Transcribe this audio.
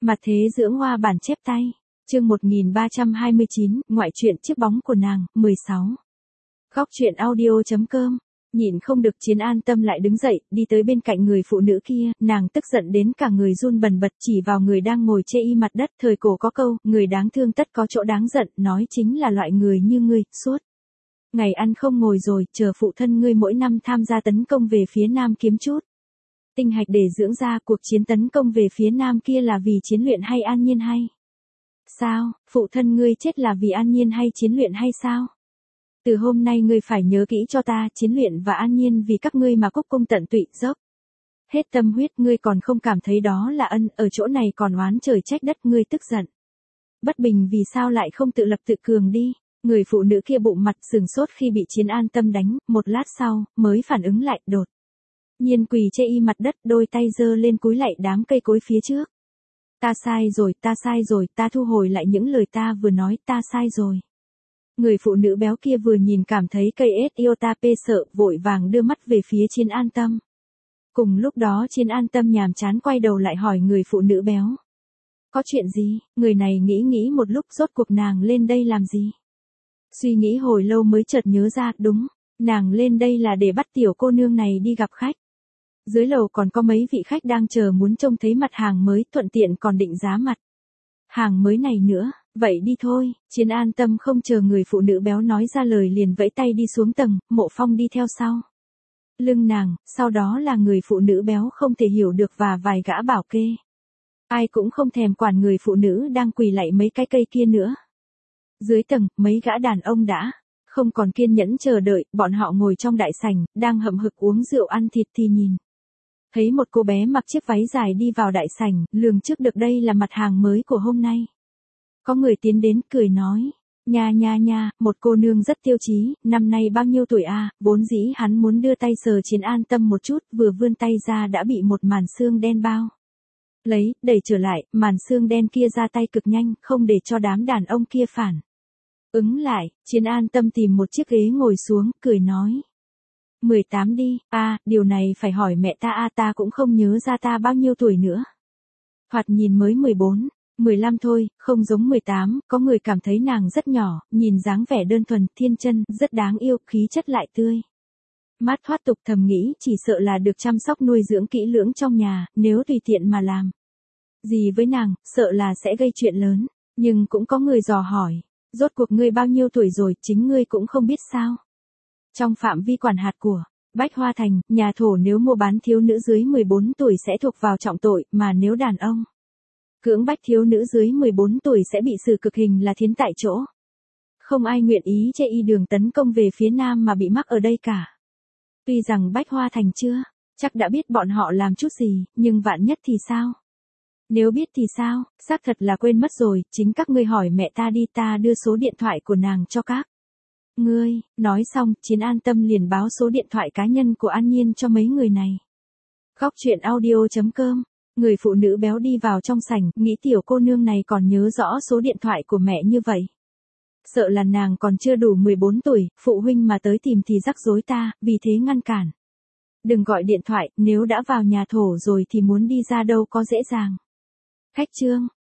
Mặt thế dưỡng hoa bản chép tay. Chương 1329, ngoại truyện chiếc bóng của nàng, 16. Góc truyện audio.com. Nhìn không được Chiến an tâm lại đứng dậy, đi tới bên cạnh người phụ nữ kia, nàng tức giận đến cả người run bần bật chỉ vào người đang ngồi chê y mặt đất. Thời cổ có câu, người đáng thương tất có chỗ đáng giận, nói chính là loại người như ngươi, suốt ngày ăn không ngồi rồi, chờ phụ thân ngươi mỗi năm tham gia tấn công về phía nam kiếm chút tinh hạch để dưỡng ra. Cuộc chiến tấn công về phía nam kia là vì chiến luyện hay an nhiên hay sao? Phụ thân ngươi chết là vì an nhiên hay chiến luyện hay sao? Từ hôm nay ngươi phải nhớ kỹ cho ta, chiến luyện và an nhiên vì các ngươi mà cúc cung tận tụy, dốc hết tâm huyết. Ngươi còn không cảm thấy đó là ân, ở chỗ này còn oán trời trách đất. Ngươi tức giận bất bình vì sao lại không tự lập tự cường đi? Người phụ nữ kia bụng mặt sừng sốt khi bị Chiến an tâm đánh, một lát sau mới phản ứng lại, đột nhiên quỳ chê y mặt đất, đôi tay giơ lên cúi lạy đám cây cối phía trước. Ta sai rồi, ta thu hồi lại những lời ta vừa nói, ta sai rồi. Người phụ nữ béo kia vừa nhìn cảm thấy cây Iotap sợ, vội vàng đưa mắt về phía Chiến an tâm. Cùng lúc đó Chiến an tâm nhàm chán quay đầu lại hỏi người phụ nữ béo. Có chuyện gì? Người này nghĩ một lúc, rốt cuộc nàng lên đây làm gì? Suy nghĩ hồi lâu mới chợt nhớ ra, đúng, nàng lên đây là để bắt tiểu cô nương này đi gặp khách. Dưới lầu còn có mấy vị khách đang chờ muốn trông thấy mặt hàng mới, thuận tiện còn định giá mặt hàng mới này nữa. Vậy đi thôi. Chiến an tâm không chờ người phụ nữ béo nói ra lời liền vẫy tay đi xuống tầng, Mộ Phong đi theo sau lưng nàng, sau đó là người phụ nữ béo không thể hiểu được và vài gã bảo kê. Ai cũng không thèm quản người phụ nữ đang quỳ lạy mấy cái cây kia nữa. Dưới tầng, mấy gã đàn ông đã không còn kiên nhẫn chờ đợi, bọn họ ngồi trong đại sảnh, đang hậm hực uống rượu ăn thịt thì nhìn thấy một cô bé mặc chiếc váy dài đi vào đại sảnh, lường trước được đây là mặt hàng mới của hôm nay. Có người tiến đến cười nói, nha, một cô nương rất tiêu chí, năm nay bao nhiêu tuổi à? Vốn dĩ hắn muốn đưa tay sờ Chiến an tâm một chút, vừa vươn tay ra đã bị một màn xương đen bao lấy, đẩy trở lại. Màn xương đen kia ra tay cực nhanh, không để cho đám đàn ông kia phản ứng lại. Chiến an tâm tìm một chiếc ghế ngồi xuống, cười nói, 18 đi. Điều này phải hỏi mẹ ta ta cũng không nhớ ra ta bao nhiêu tuổi nữa. Thoạt nhìn mới 14, 15 thôi, không giống 18, có người cảm thấy nàng rất nhỏ, nhìn dáng vẻ đơn thuần, thiên chân, rất đáng yêu, khí chất lại tươi mát thoát tục. Thầm nghĩ chỉ sợ là được chăm sóc nuôi dưỡng kỹ lưỡng trong nhà, nếu tùy tiện mà làm gì với nàng, sợ là sẽ gây chuyện lớn. Nhưng cũng có người dò hỏi, rốt cuộc ngươi bao nhiêu tuổi rồi, chính ngươi cũng không biết sao? Trong phạm vi quản hạt của Bách Hoa Thành, nhà thổ nếu mua bán thiếu nữ dưới 14 tuổi sẽ thuộc vào trọng tội, mà nếu đàn ông cưỡng bách thiếu nữ dưới 14 tuổi sẽ bị xử cực hình là thiến tại chỗ. Không ai nguyện ý chê y đường tấn công về phía nam mà bị mắc ở đây cả. Tuy rằng Bách Hoa Thành chưa chắc đã biết bọn họ làm chút gì, nhưng vạn nhất thì sao? Nếu biết thì sao? Xác thật là quên mất rồi, chính các ngươi hỏi mẹ ta đi, ta đưa số điện thoại của nàng cho các ngươi. Nói xong, Chiến an tâm liền báo số điện thoại cá nhân của An Nhiên cho mấy người này. Góc truyện audio.com. Người phụ nữ béo đi vào trong sảnh, nghĩ tiểu cô nương này còn nhớ rõ số điện thoại của mẹ như vậy. Sợ là nàng còn chưa đủ 14 tuổi, phụ huynh mà tới tìm thì rắc rối ta, vì thế ngăn cản. Đừng gọi điện thoại, nếu đã vào nhà thổ rồi thì muốn đi ra đâu có dễ dàng. Khách trương,